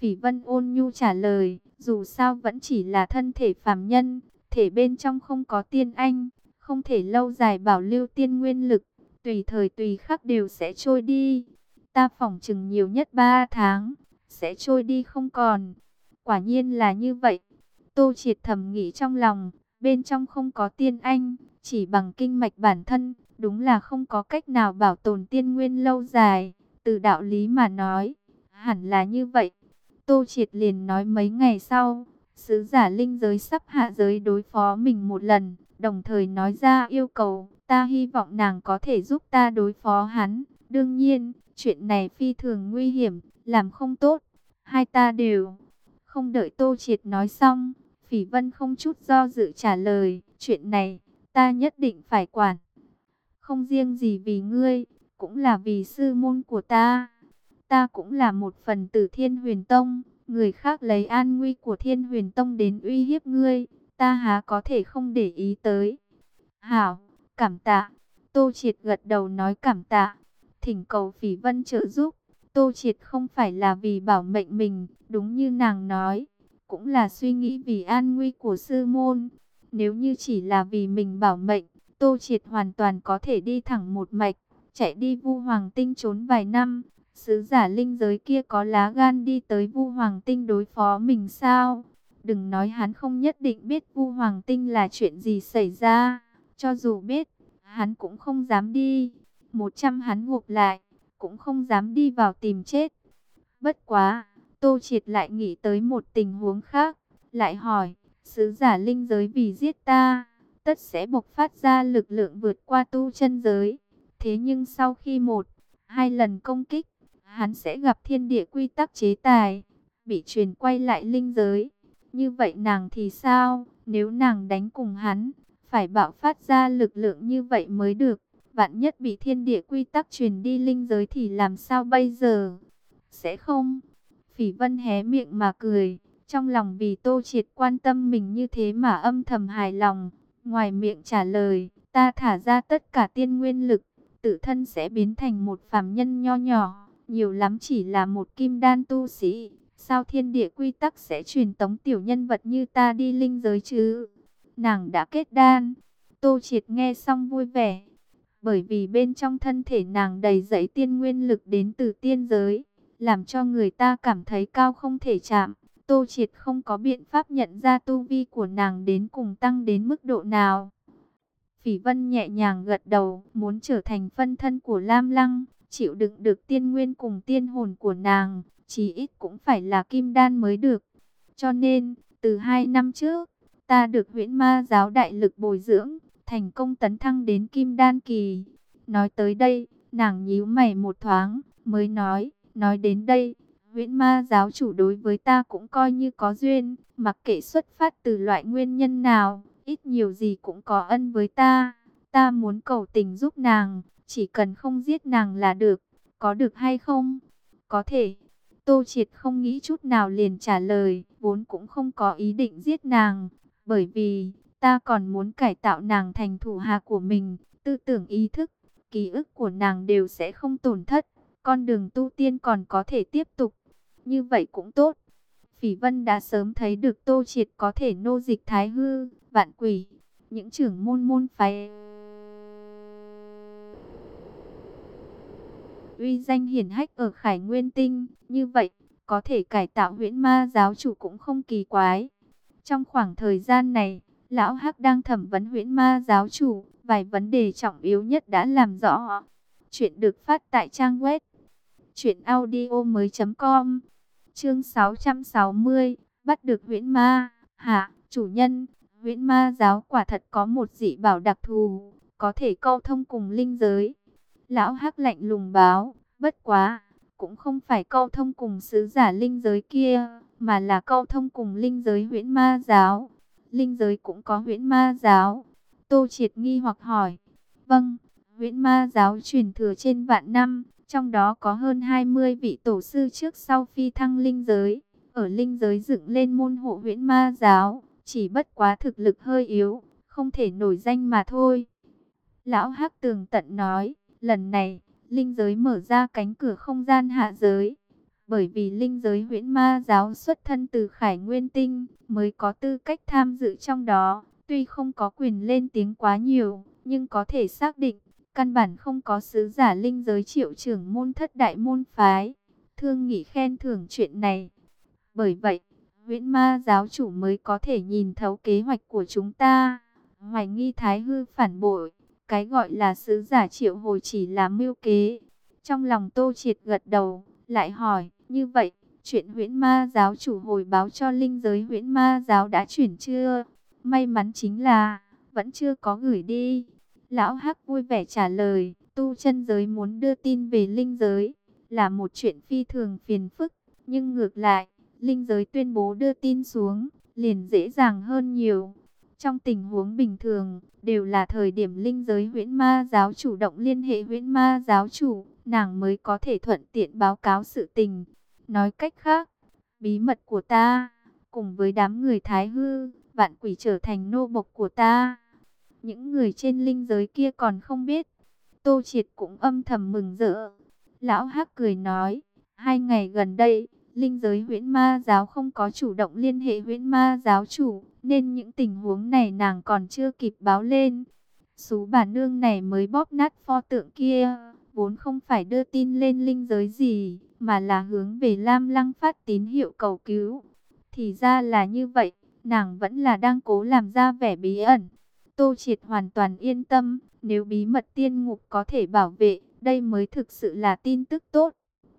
Phỉ Vân ôn nhu trả lời, dù sao vẫn chỉ là thân thể phàm nhân, thể bên trong không có tiên anh, không thể lâu dài bảo lưu tiên nguyên lực, tùy thời tùy khắc đều sẽ trôi đi. Ta phỏng chừng nhiều nhất ba tháng, sẽ trôi đi không còn. Quả nhiên là như vậy. Tô Triệt thầm nghĩ trong lòng, bên trong không có tiên anh, chỉ bằng kinh mạch bản thân, đúng là không có cách nào bảo tồn tiên nguyên lâu dài. Từ đạo lý mà nói, hẳn là như vậy. Tô Triệt liền nói mấy ngày sau, sứ giả linh giới sắp hạ giới đối phó mình một lần, đồng thời nói ra yêu cầu, ta hy vọng nàng có thể giúp ta đối phó hắn. Đương nhiên, chuyện này phi thường nguy hiểm, làm không tốt, hai ta đều. Không đợi Tô Triệt nói xong, Phỉ Vân không chút do dự trả lời, chuyện này, ta nhất định phải quản. Không riêng gì vì ngươi, cũng là vì sư môn của ta. Ta cũng là một phần tử Thiên Huyền Tông, người khác lấy an nguy của Thiên Huyền Tông đến uy hiếp ngươi, ta há có thể không để ý tới. Hảo, cảm tạ. Tô Triệt gật đầu nói cảm tạ, thỉnh cầu Phỉ Vân trợ giúp. Tô Triệt không phải là vì bảo mệnh mình, đúng như nàng nói, cũng là suy nghĩ vì an nguy của sư môn. Nếu như chỉ là vì mình bảo mệnh, Tô Triệt hoàn toàn có thể đi thẳng một mạch, chạy đi Vu Hoàng Tinh trốn vài năm. Sứ giả linh giới kia có lá gan đi tới Vu Hoàng Tinh đối phó mình sao? Đừng nói hắn không nhất định biết Vu Hoàng Tinh là chuyện gì xảy ra, cho dù biết, hắn cũng không dám đi. Một trăm hắn gộp lại, cũng không dám đi vào tìm chết. Bất quá, Tô Triệt lại nghĩ tới một tình huống khác, lại hỏi, sứ giả linh giới vì giết ta, tất sẽ bộc phát ra lực lượng vượt qua tu chân giới. Thế nhưng sau khi một, hai lần công kích, hắn sẽ gặp thiên địa quy tắc chế tài, bị truyền quay lại linh giới. Như vậy nàng thì sao? Nếu nàng đánh cùng hắn, phải bạo phát ra lực lượng như vậy mới được. Vạn nhất bị thiên địa quy tắc truyền đi linh giới thì làm sao bây giờ? Sẽ không. Phỉ Vân hé miệng mà cười, trong lòng vì Tô Triệt quan tâm mình như thế mà âm thầm hài lòng. Ngoài miệng trả lời, ta thả ra tất cả tiên nguyên lực, tự thân sẽ biến thành một phàm nhân nho nhỏ, nhiều lắm chỉ là một kim đan tu sĩ. Sao thiên địa quy tắc sẽ truyền tống tiểu nhân vật như ta đi linh giới chứ? Nàng đã kết đan. Tô Triệt nghe xong vui vẻ, bởi vì bên trong thân thể nàng đầy dẫy tiên nguyên lực đến từ tiên giới, làm cho người ta cảm thấy cao không thể chạm. Tô Triệt không có biện pháp nhận ra tu vi của nàng đến cùng tăng đến mức độ nào. Phỉ Vân nhẹ nhàng gật đầu, muốn trở thành phân thân của Lam Lăng, chịu đựng được tiên nguyên cùng tiên hồn của nàng, chí ít cũng phải là kim đan mới được. Cho nên, từ hai năm trước, ta được Huyễn Ma giáo đại lực bồi dưỡng, thành công tấn thăng đến kim đan kỳ. Nói tới đây, nàng nhíu mày một thoáng, mới nói, nói đến đây, Huyễn Ma giáo chủ đối với ta cũng coi như có duyên, mặc kệ xuất phát từ loại nguyên nhân nào, ít nhiều gì cũng có ân với ta. Ta muốn cầu tình giúp nàng, chỉ cần không giết nàng là được, có được hay không? Có thể. Tô Triệt không nghĩ chút nào liền trả lời, vốn cũng không có ý định giết nàng, bởi vì ta còn muốn cải tạo nàng thành thủ hạ của mình, tư tưởng ý thức, ký ức của nàng đều sẽ không tổn thất, con đường tu tiên còn có thể tiếp tục. Như vậy cũng tốt. Phỉ Vân đã sớm thấy được Tô Triệt có thể nô dịch Thái Hư, Vạn Quỷ, những trưởng môn môn phái uy danh hiển hách ở Khải Nguyên Tinh, như vậy có thể cải tạo Huyễn Ma giáo chủ cũng không kỳ quái. Trong khoảng thời gian này, Lão Hắc đang thẩm vấn Huyễn Ma giáo chủ, vài vấn đề trọng yếu nhất đã làm rõ. Chuyện được phát tại trang web truyện audio mới chấm com. Chương sáu trăm sáu mươi, bắt được Huyễn Ma. Hạ, chủ nhân, Huyễn Ma giáo quả thật có một dị bảo đặc thù, có thể câu thông cùng linh giới. Lão Hắc lạnh lùng báo, bất quá, cũng không phải câu thông cùng sứ giả linh giới kia, mà là câu thông cùng linh giới Huyễn Ma giáo. Linh giới cũng có Huyễn Ma giáo. Tô Triệt nghi hoặc hỏi, vâng, Huyễn Ma giáo truyền thừa trên vạn năm, trong đó có hơn hai mươi vị tổ sư trước sau phi thăng linh giới, ở linh giới dựng lên môn hộ Huyễn Ma giáo, chỉ bất quá thực lực hơi yếu, không thể nổi danh mà thôi. Lão Hắc tường tận nói, lần này, linh giới mở ra cánh cửa không gian hạ giới, Bởi vì linh giới huyễn ma giáo xuất thân từ Khải Nguyên Tinh, mới có tư cách tham dự trong đó. Tuy không có quyền lên tiếng quá nhiều, nhưng có thể xác định, căn bản không có sứ giả linh giới Triệu trưởng môn thất đại môn phái thương nghị khen thưởng chuyện này. Bởi vậy, huyễn ma giáo chủ mới có thể nhìn thấu kế hoạch của chúng ta, hoài nghi Thái Hư phản bội. Cái gọi là sứ giả triệu hồi chỉ là mưu kế. Trong lòng Tô Triệt gật đầu, lại hỏi, như vậy, chuyện huyễn ma giáo chủ hồi báo cho linh giới huyễn ma giáo đã chuyển chưa? May mắn chính là, vẫn chưa có gửi đi. Lão Hắc vui vẻ trả lời, tu chân giới muốn đưa tin về linh giới, là một chuyện phi thường phiền phức. Nhưng ngược lại, linh giới tuyên bố đưa tin xuống, liền dễ dàng hơn nhiều. Trong tình huống bình thường, đều là thời điểm linh giới huyễn ma giáo chủ động liên hệ huyễn ma giáo chủ, nàng mới có thể thuận tiện báo cáo sự tình. Nói cách khác, bí mật của ta, cùng với đám người Thái Hư, vạn quỷ trở thành nô bộc của ta. Những người trên linh giới kia còn không biết. Tô Triệt cũng âm thầm mừng rỡ. Lão Hắc cười nói, hai ngày gần đây, linh giới huyễn ma giáo không có chủ động liên hệ huyễn ma giáo chủ, nên những tình huống này nàng còn chưa kịp báo lên. Sú bà nương này mới bóp nát pho tượng kia, vốn không phải đưa tin lên linh giới gì, mà là hướng về Lam Lăng phát tín hiệu cầu cứu. Thì ra là như vậy, nàng vẫn là đang cố làm ra vẻ bí ẩn. Tô Triệt hoàn toàn yên tâm, nếu bí mật tiên ngục có thể bảo vệ, đây mới thực sự là tin tức tốt.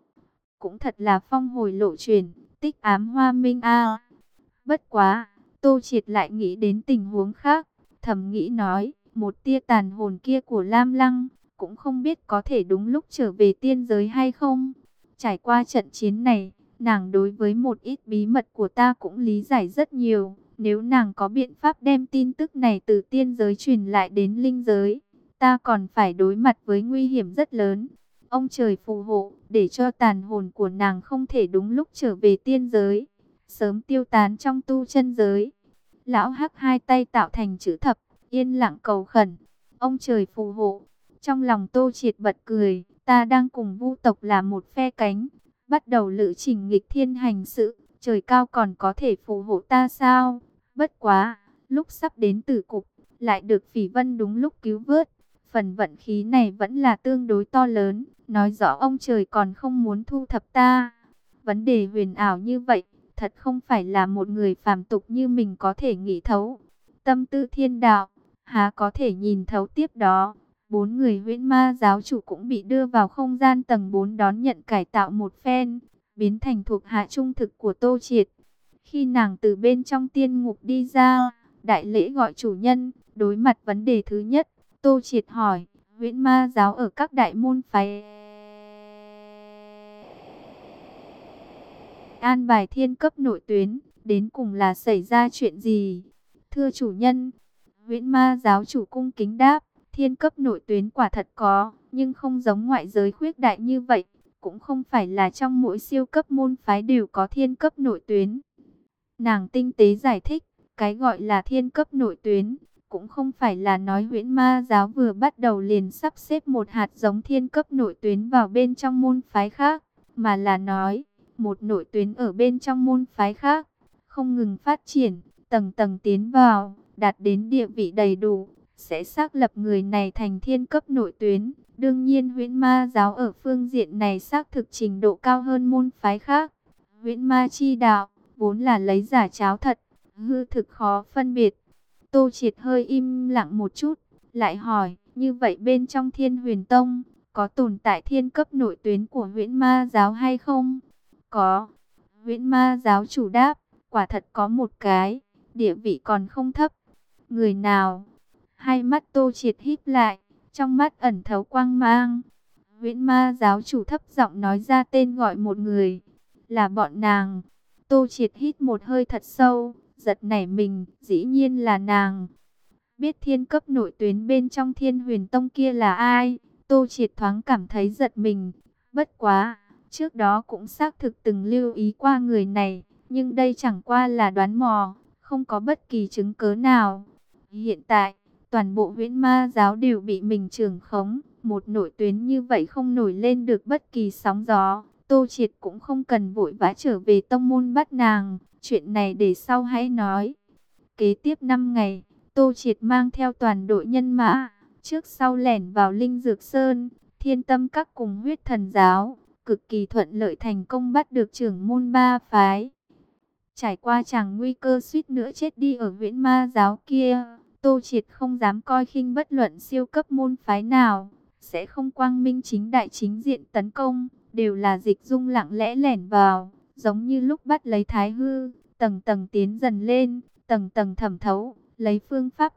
Cũng thật là phong hồi lộ truyền, tích ám hoa minh a. Bất quá, Tô Triệt lại nghĩ đến tình huống khác, thầm nghĩ nói, một tia tàn hồn kia của Lam Lăng, cũng không biết có thể đúng lúc trở về tiên giới hay không. Trải qua trận chiến này, nàng đối với một ít bí mật của ta cũng lý giải rất nhiều. Nếu nàng có biện pháp đem tin tức này từ tiên giới truyền lại đến linh giới, ta còn phải đối mặt với nguy hiểm rất lớn. Ông trời phù hộ, để cho tàn hồn của nàng không thể đúng lúc trở về tiên giới, sớm tiêu tán trong tu chân giới. Lão Hắc hai tay tạo thành chữ thập, yên lặng cầu khẩn, ông trời phù hộ. Trong lòng Tô Triệt bật cười, ta đang cùng Vu tộc là một phe cánh, bắt đầu lữ trình nghịch thiên hành sự, trời cao còn có thể phù hộ ta sao? Bất quá, lúc sắp đến tử cục, lại được Phỉ Vân đúng lúc cứu vớt. Phần vận khí này vẫn là tương đối to lớn, nói rõ ông trời còn không muốn thu thập ta. Vấn đề huyền ảo như vậy, thật không phải là một người phàm tục như mình có thể nghĩ thấu. Tâm tư thiên đạo, há có thể nhìn thấu tiếp đó. Bốn người huyễn ma giáo chủ cũng bị đưa vào không gian tầng bốn đón nhận cải tạo một phen, biến thành thuộc hạ trung thực của Tô Triệt. Khi nàng từ bên trong tiên ngục đi ra, đại lễ gọi chủ nhân, đối mặt vấn đề thứ nhất, Tô Triệt hỏi, huyễn ma giáo ở các đại môn phái an bài thiên cấp nội tuyến, đến cùng là xảy ra chuyện gì? Thưa chủ nhân, huyễn ma giáo chủ cung kính đáp, thiên cấp nội tuyến quả thật có, nhưng không giống ngoại giới khuyết đại như vậy, cũng không phải là trong mỗi siêu cấp môn phái đều có thiên cấp nội tuyến. Nàng tinh tế giải thích, cái gọi là thiên cấp nội tuyến, cũng không phải là nói huyễn ma giáo vừa bắt đầu liền sắp xếp một hạt giống thiên cấp nội tuyến vào bên trong môn phái khác, mà là nói, một nội tuyến ở bên trong môn phái khác, không ngừng phát triển, tầng tầng tiến vào, đạt đến địa vị đầy đủ, sẽ xác lập người này thành thiên cấp nội tuyến. Đương nhiên huyễn ma giáo ở phương diện này xác thực trình độ cao hơn môn phái khác. Huyễn ma chi đạo, vốn là lấy giả cháo thật, hư thực khó phân biệt. Tô Triệt hơi im lặng một chút, lại hỏi, như vậy bên trong Thiên Huyền Tông, có tồn tại thiên cấp nội tuyến của huyễn ma giáo hay không? Có. Huyễn ma giáo chủ đáp, quả thật có một cái, địa vị còn không thấp. Người nào? Hai mắt Tô Triệt híp lại, trong mắt ẩn thấu quang mang. Huyễn ma giáo chủ thấp giọng nói ra tên gọi một người, là bọn nàng. Tô Triệt hít một hơi thật sâu, giật nảy mình, dĩ nhiên là nàng. Biết thiên cấp nội tuyến bên trong Thiên Huyền Tông kia là ai, Tô Triệt thoáng cảm thấy giật mình. Bất quá, trước đó cũng xác thực từng lưu ý qua người này, nhưng đây chẳng qua là đoán mò, không có bất kỳ chứng cớ nào. Hiện tại, toàn bộ huyễn ma giáo đều bị mình trưởng khống, một nội tuyến như vậy không nổi lên được bất kỳ sóng gió. Tô Triệt cũng không cần vội vã trở về tông môn bắt nàng, chuyện này để sau hãy nói. Kế tiếp năm ngày, Tô Triệt mang theo toàn đội nhân mã, trước sau lẻn vào Linh Dược Sơn, Thiên Tâm Các cùng Huyết Thần Giáo, cực kỳ thuận lợi thành công bắt được trưởng môn ba phái. Trải qua chàng nguy cơ suýt nữa chết đi ở Huyễn Ma Giáo kia, Tô Triệt không dám coi khinh bất luận siêu cấp môn phái nào, sẽ không quang minh chính đại chính diện tấn công, đều là dịch dung lặng lẽ lẻn vào, giống như lúc bắt lấy Thái Hư, tầng tầng tiến dần lên, tầng tầng thẩm thấu, lấy phương pháp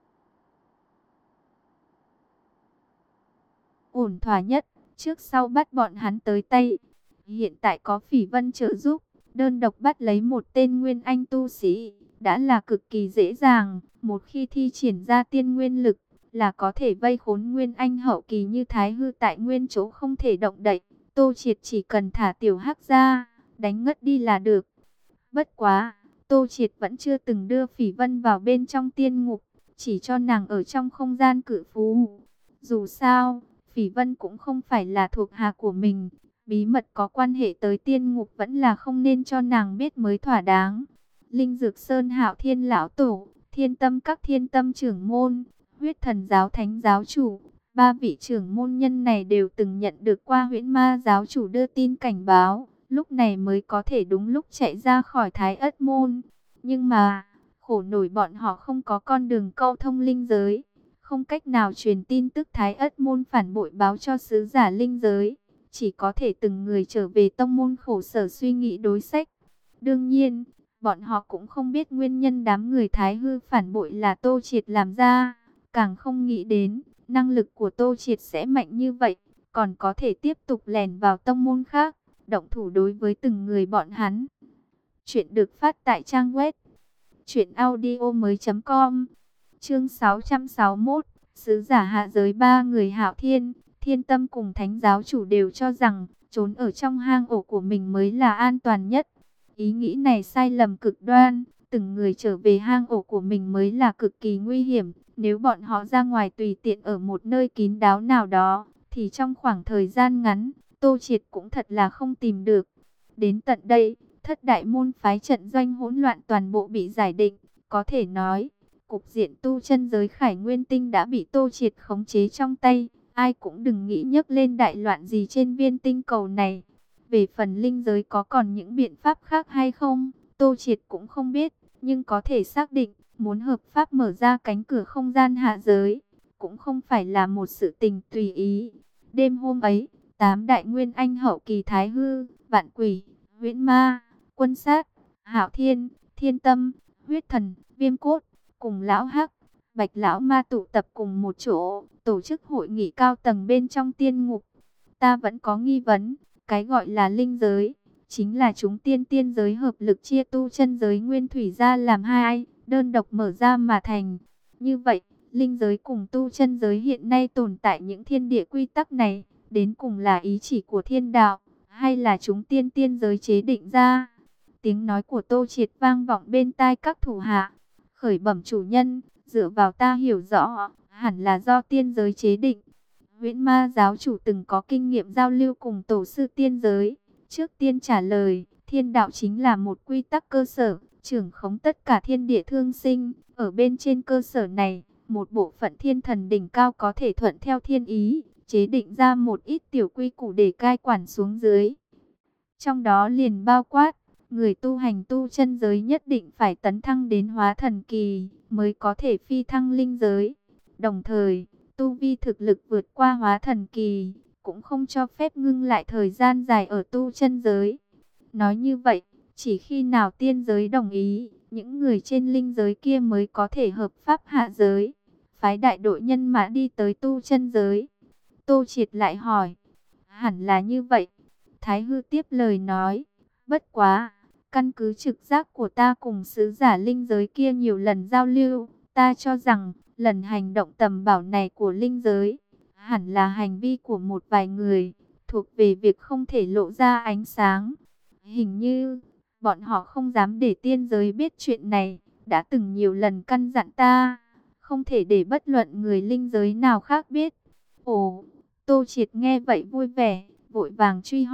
ổn thỏa nhất, trước sau bắt bọn hắn tới tay. Hiện tại có Phỉ Vân trợ giúp, đơn độc bắt lấy một tên Nguyên Anh tu sĩ, đã là cực kỳ dễ dàng, một khi thi triển ra tiên nguyên lực, là có thể vây khốn Nguyên Anh hậu kỳ như Thái Hư tại nguyên chỗ không thể động đậy. Tô Triệt chỉ cần thả Tiểu Hắc ra, đánh ngất đi là được. Bất quá, Tô Triệt vẫn chưa từng đưa Phỉ Vân vào bên trong tiên ngục, chỉ cho nàng ở trong không gian cự phú. Dù sao, Phỉ Vân cũng không phải là thuộc hạ của mình, bí mật có quan hệ tới tiên ngục vẫn là không nên cho nàng biết mới thỏa đáng. Linh Dược Sơn Hạo Thiên Lão Tổ, Thiên Tâm Các Thiên Tâm trưởng môn, Huyết Thần Giáo Thánh Giáo Chủ, ba vị trưởng môn nhân này đều từng nhận được qua Huyễn Ma Giáo Chủ đưa tin cảnh báo, lúc này mới có thể đúng lúc chạy ra khỏi Thái Ất Môn. Nhưng mà, khổ nổi bọn họ không có con đường câu thông linh giới, không cách nào truyền tin tức Thái Ất Môn phản bội báo cho sứ giả linh giới, chỉ có thể từng người trở về tông môn khổ sở suy nghĩ đối sách. Đương nhiên, bọn họ cũng không biết nguyên nhân đám người Thái Hư phản bội là Tô Triệt làm ra, càng không nghĩ đến năng lực của Tô Triệt sẽ mạnh như vậy, còn có thể tiếp tục lẻn vào tông môn khác, động thủ đối với từng người bọn hắn. Chuyện được phát tại trang web truyện audio mới chấm com. Chương sáu trăm sáu mươi mốt, sứ giả hạ giới ba người Hạo Thiên, Thiên Tâm cùng Thánh Giáo Chủ đều cho rằng trốn ở trong hang ổ của mình mới là an toàn nhất. Ý nghĩ này sai lầm cực đoan, từng người trở về hang ổ của mình mới là cực kỳ nguy hiểm. Nếu bọn họ ra ngoài tùy tiện ở một nơi kín đáo nào đó, thì trong khoảng thời gian ngắn, Tô Triệt cũng thật là không tìm được. Đến tận đây, thất đại môn phái trận doanh hỗn loạn toàn bộ bị giải định, có thể nói, cục diện tu chân giới Khải Nguyên Tinh đã bị Tô Triệt khống chế trong tay, ai cũng đừng nghĩ nhấc lên đại loạn gì trên viên tinh cầu này. Về phần linh giới có còn những biện pháp khác hay không, Tô Triệt cũng không biết, nhưng có thể xác định, muốn hợp pháp mở ra cánh cửa không gian hạ giới, cũng không phải là một sự tình tùy ý. Đêm hôm ấy, tám đại nguyên anh hậu kỳ Thái Hư, Vạn Quỷ, Huyễn Ma, Quân Sát, Hạo Thiên, Thiên Tâm, Huyết Thần, Viêm Cốt, cùng Lão Hắc, Bạch Lão Ma tụ tập cùng một chỗ, tổ chức hội nghị cao tầng bên trong tiên ngục. Ta vẫn có nghi vấn, cái gọi là linh giới, chính là chúng tiên tiên giới hợp lực chia tu chân giới nguyên thủy ra làm hai, đơn độc mở ra mà thành. Như vậy, linh giới cùng tu chân giới hiện nay tồn tại những thiên địa quy tắc này, đến cùng là ý chỉ của thiên đạo, hay là chúng tiên tiên giới chế định ra? Tiếng nói của Tô Triệt vang vọng bên tai các thủ hạ. Khởi bẩm chủ nhân, dựa vào ta hiểu rõ, hẳn là do tiên giới chế định. Huyễn Ma Giáo Chủ từng có kinh nghiệm giao lưu cùng tổ sư tiên giới. Trước tiên trả lời, thiên đạo chính là một quy tắc cơ sở, trưởng khống tất cả thiên địa thương sinh. Ở bên trên cơ sở này, một bộ phận thiên thần đỉnh cao có thể thuận theo thiên ý, chế định ra một ít tiểu quy củ để cai quản xuống dưới. Trong đó liền bao quát, người tu hành tu chân giới nhất định phải tấn thăng đến hóa thần kỳ, mới có thể phi thăng linh giới. Đồng thời, tu vi thực lực vượt qua hóa thần kỳ, cũng không cho phép ngưng lại thời gian dài ở tu chân giới. Nói như vậy, chỉ khi nào tiên giới đồng ý, những người trên linh giới kia mới có thể hợp pháp hạ giới, phái đại đội nhân mã đi tới tu chân giới. Tô Triệt lại hỏi, hẳn là như vậy. Thái Hư tiếp lời nói, bất quá, căn cứ trực giác của ta cùng sứ giả linh giới kia nhiều lần giao lưu, ta cho rằng, lần hành động tầm bảo này của linh giới, hẳn là hành vi của một vài người, thuộc về việc không thể lộ ra ánh sáng. Hình như, bọn họ không dám để tiên giới biết chuyện này, đã từng nhiều lần căn dặn ta, không thể để bất luận người linh giới nào khác biết. Ồ, Tô Triệt nghe vậy vui vẻ, vội vàng truy hỏi,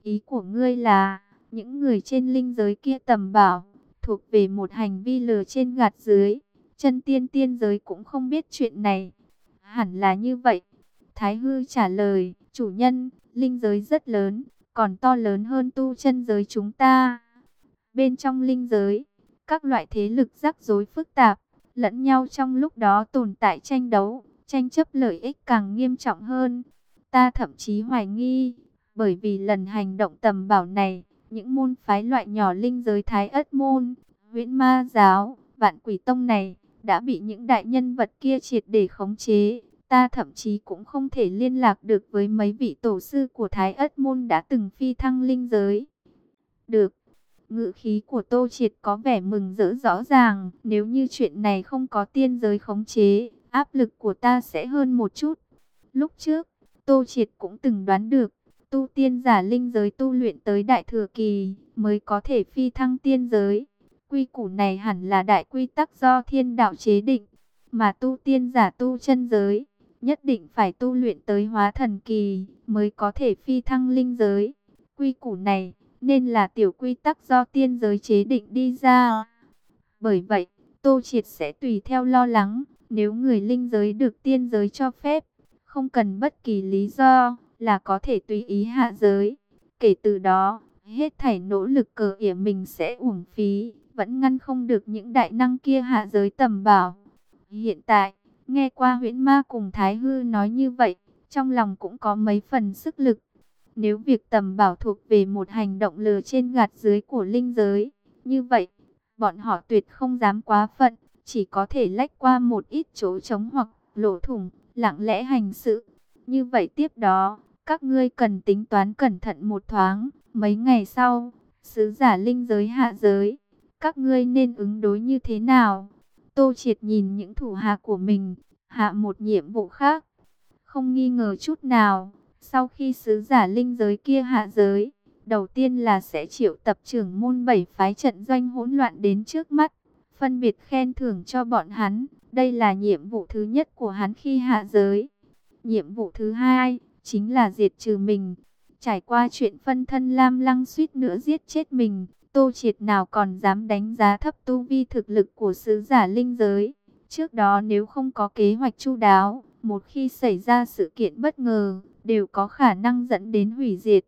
Ý của ngươi là, những người trên linh giới kia tầm bảo, thuộc về một hành vi lừa trên gạt dưới. Chân tiên tiên giới cũng không biết chuyện này. Hẳn là như vậy. Thái hư trả lời, chủ nhân, linh giới rất lớn, còn to lớn hơn tu chân giới chúng ta. Bên trong linh giới, các loại thế lực rắc rối phức tạp, lẫn nhau trong lúc đó tồn tại tranh đấu, tranh chấp lợi ích càng nghiêm trọng hơn. Ta thậm chí hoài nghi, bởi vì lần hành động tầm bảo này, những môn phái loại nhỏ linh giới Thái Ất Môn, Huyễn Ma Giáo, Vạn Quỷ Tông này, đã bị những đại nhân vật kia triệt để khống chế. Ta thậm chí cũng không thể liên lạc được với mấy vị tổ sư của Thái Ất Môn đã từng phi thăng linh giới. Được, ngữ khí của Tô Triệt có vẻ mừng rỡ rõ ràng. Nếu như chuyện này không có tiên giới khống chế, áp lực của ta sẽ hơn một chút. Lúc trước, Tô Triệt cũng từng đoán được, tu tiên giả linh giới tu luyện tới đại thừa kỳ mới có thể phi thăng tiên giới. Quy củ này hẳn là đại quy tắc do thiên đạo chế định, mà tu tiên giả tu chân giới nhất định phải tu luyện tới hóa thần kỳ mới có thể phi thăng linh giới. Quy củ này nên là tiểu quy tắc do tiên giới chế định đi ra. Bởi vậy, Tô Triệt sẽ tùy theo lo lắng, nếu người linh giới được tiên giới cho phép, không cần bất kỳ lý do, là có thể tùy ý hạ giới. Kể từ đó, hết thảy nỗ lực cờ ỉa mình sẽ uổng phí, vẫn ngăn không được những đại năng kia hạ giới tầm bảo. Hiện tại, nghe qua Huyễn Ma cùng Thái Hư nói như vậy, trong lòng cũng có mấy phần sức lực. Nếu việc tầm bảo thuộc về một hành động lừa trên gạt dưới của linh giới, như vậy, bọn họ tuyệt không dám quá phận, chỉ có thể lách qua một ít chỗ trống hoặc lỗ thủng, lặng lẽ hành sự. Như vậy tiếp đó, các ngươi cần tính toán cẩn thận một thoáng, mấy ngày sau, sứ giả linh giới hạ giới, các ngươi nên ứng đối như thế nào? Tô Triệt nhìn những thủ hạ của mình, hạ một nhiệm vụ khác. Không nghi ngờ chút nào, sau khi sứ giả linh giới kia hạ giới, đầu tiên là sẽ triệu tập trưởng môn bảy phái trận doanh hỗn loạn đến trước mắt, phân biệt khen thưởng cho bọn hắn. Đây là nhiệm vụ thứ nhất của hắn khi hạ giới. Nhiệm vụ thứ hai chính là diệt trừ mình. Trải qua chuyện phân thân Lam Lăng suýt nữa giết chết mình, Tô Triệt nào còn dám đánh giá thấp tu vi thực lực của sứ giả linh giới. Trước đó nếu không có kế hoạch chu đáo, một khi xảy ra sự kiện bất ngờ, đều có khả năng dẫn đến hủy diệt.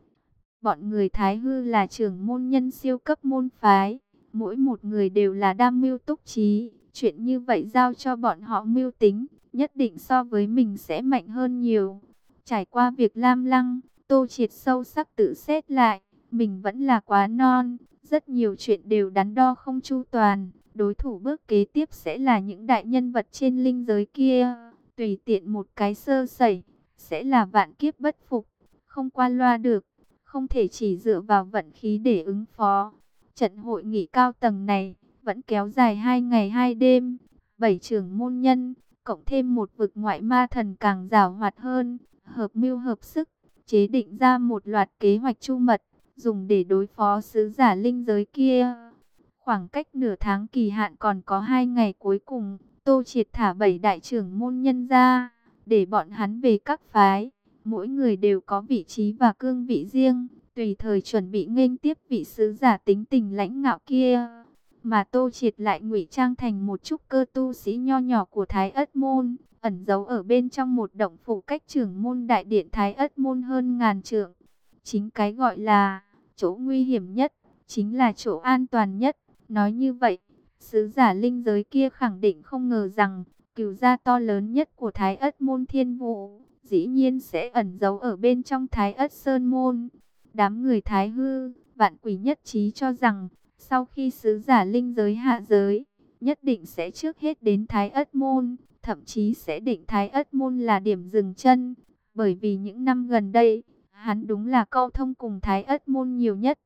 Bọn người Thái Hư là trưởng môn nhân siêu cấp môn phái, mỗi một người đều là đam mưu túc trí. Chuyện như vậy giao cho bọn họ mưu tính, nhất định so với mình sẽ mạnh hơn nhiều. Trải qua việc Lam Lăng, Tô Triệt sâu sắc tự xét lại, mình vẫn là quá non, rất nhiều chuyện đều đắn đo không chu toàn. Đối thủ bước kế tiếp sẽ là những đại nhân vật trên linh giới kia, tùy tiện một cái sơ sẩy, sẽ là vạn kiếp bất phục, không qua loa được, không thể chỉ dựa vào vận khí để ứng phó. Trận hội nghị cao tầng này vẫn kéo dài hai ngày hai đêm, bảy trưởng môn nhân, cộng thêm một vực ngoại ma thần càng giàu hoạt hơn, hợp mưu hợp sức, chế định ra một loạt kế hoạch chu mật, dùng để đối phó sứ giả linh giới kia. Khoảng cách nửa tháng kỳ hạn còn có hai ngày cuối cùng, Tô Triệt thả bảy đại trưởng môn nhân ra, để bọn hắn về các phái, mỗi người đều có vị trí và cương vị riêng, tùy thời chuẩn bị nghênh tiếp vị sứ giả tính tình lãnh ngạo kia. Mà Tô Triệt lại ngụy trang thành một trúc cơ tu sĩ nho nhỏ của Thái Ất Môn, ẩn giấu ở bên trong một động phủ cách trưởng môn đại điện Thái Ất Môn hơn ngàn trượng. Chính cái gọi là chỗ nguy hiểm nhất, chính là chỗ an toàn nhất. Nói như vậy, sứ giả linh giới kia khẳng định không ngờ rằng, cửu gia to lớn nhất của Thái Ất Môn Thiên Vũ, dĩ nhiên sẽ ẩn giấu ở bên trong Thái Ất Sơn Môn. Đám người Thái Hư, Vạn Quỷ nhất trí cho rằng, sau khi sứ giả linh giới hạ giới, nhất định sẽ trước hết đến Thái Ất Môn, thậm chí sẽ định Thái Ất Môn là điểm dừng chân. Bởi vì những năm gần đây, hắn đúng là câu thông cùng Thái Ất Môn nhiều nhất.